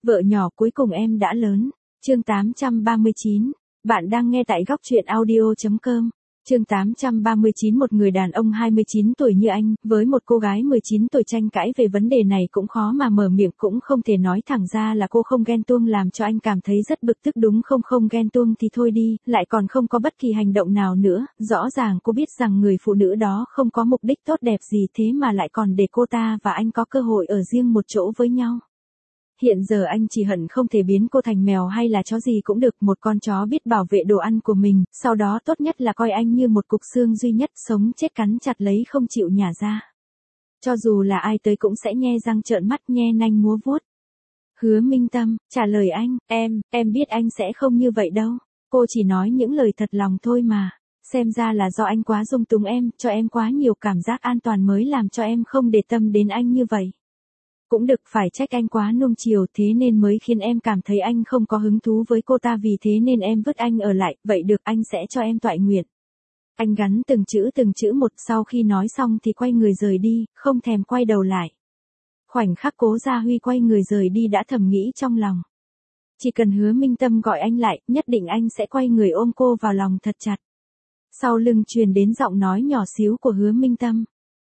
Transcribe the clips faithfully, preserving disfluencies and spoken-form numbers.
Vợ nhỏ cuối cùng em đã lớn. Chương tám trăm ba mươi chín. Bạn đang nghe tại góc truyện audio chấm com. Chương tám trăm ba mươi chín. Một người đàn ông hai mươi chín tuổi như anh, với một cô gái mười chín tuổi tranh cãi về vấn đề này cũng khó mà mở miệng, cũng không thể nói thẳng ra là cô không ghen tuông, làm cho anh cảm thấy rất bực tức. Đúng không, không ghen tuông thì thôi đi, lại còn không có bất kỳ hành động nào nữa. Rõ ràng cô biết rằng người phụ nữ đó không có mục đích tốt đẹp gì, thế mà lại còn để cô ta và anh có cơ hội ở riêng một chỗ với nhau. Hiện giờ anh chỉ hận không thể biến cô thành mèo hay là chó gì cũng được, một con chó biết bảo vệ đồ ăn của mình, sau đó tốt nhất là coi anh như một cục xương duy nhất, sống chết cắn chặt lấy không chịu nhả ra. Cho dù là ai tới cũng sẽ nhe răng trợn mắt, nhe nanh múa vuốt. Hứa Minh Tâm trả lời anh, em, em biết anh sẽ không như vậy đâu. Cô chỉ nói những lời thật lòng thôi mà. Xem ra là do anh quá dung túng em, cho em quá nhiều cảm giác an toàn mới làm cho em không để tâm đến anh như vậy. Cũng được, phải trách anh quá nuông chiều, thế nên mới khiến em cảm thấy anh không có hứng thú với cô ta, vì thế nên em vứt anh ở lại. Vậy được, anh sẽ cho em toại nguyện. Anh gắn từng chữ từng chữ một, sau khi nói xong thì quay người rời đi, không thèm quay đầu lại. Khoảnh khắc Cố Gia Huy quay người rời đi đã thầm nghĩ trong lòng. Chỉ cần Hứa Minh Tâm gọi anh lại, nhất định anh sẽ quay người ôm cô vào lòng thật chặt. Sau lưng truyền đến giọng nói nhỏ xíu của Hứa Minh Tâm.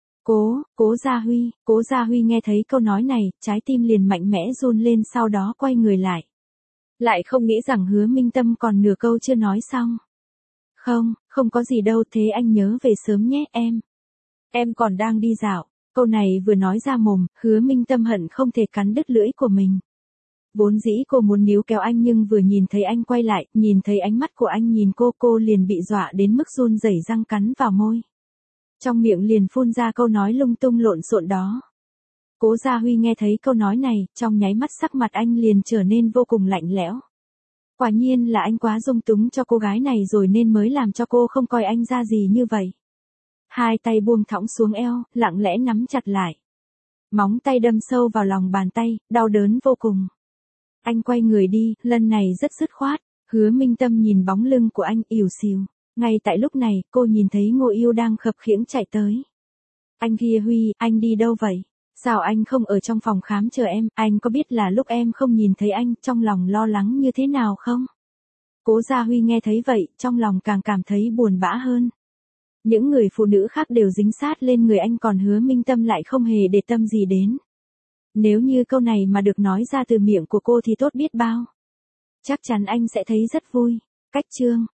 Cố, Cố Gia Huy. Cố Gia Huy nghe thấy câu nói này, trái tim liền mạnh mẽ run lên, sau đó quay người lại. Lại không nghĩ rằng Hứa Minh Tâm còn nửa câu chưa nói xong. Không, không có gì đâu, thế anh nhớ về sớm nhé em. Em còn đang đi dạo. Câu này vừa nói ra mồm, Hứa Minh Tâm hận không thể cắn đứt lưỡi của mình. Vốn dĩ cô muốn níu kéo anh, nhưng vừa nhìn thấy anh quay lại, nhìn thấy ánh mắt của anh nhìn cô, cô liền bị dọa đến mức run rẩy răng cắn vào môi. Trong miệng liền phun ra câu nói lung tung lộn xộn đó. Cố Gia Huy nghe thấy câu nói này, trong nháy mắt sắc mặt anh liền trở nên vô cùng lạnh lẽo. Quả nhiên là anh quá dung túng cho cô gái này rồi nên mới làm cho cô không coi anh ra gì như vậy. Hai tay buông thõng xuống eo, lặng lẽ nắm chặt lại. Móng tay đâm sâu vào lòng bàn tay, đau đớn vô cùng. Anh quay người đi, lần này rất dứt khoát. Hứa Minh Tâm nhìn bóng lưng của anh ỉu xìu. Ngay tại lúc này, cô nhìn thấy Ngô Yêu đang khập khiễng chạy tới. Anh kia Huy, anh đi đâu vậy? Sao anh không ở trong phòng khám chờ em? Anh có biết là lúc em không nhìn thấy anh, trong lòng lo lắng như thế nào không? Cố Gia Huy nghe thấy vậy, trong lòng càng cảm thấy buồn bã hơn. Những người phụ nữ khác đều dính sát lên người anh, còn Hứa Minh Tâm lại không hề để tâm gì đến. Nếu như câu này mà được nói ra từ miệng của cô thì tốt biết bao. Chắc chắn anh sẽ thấy rất vui. Cách chương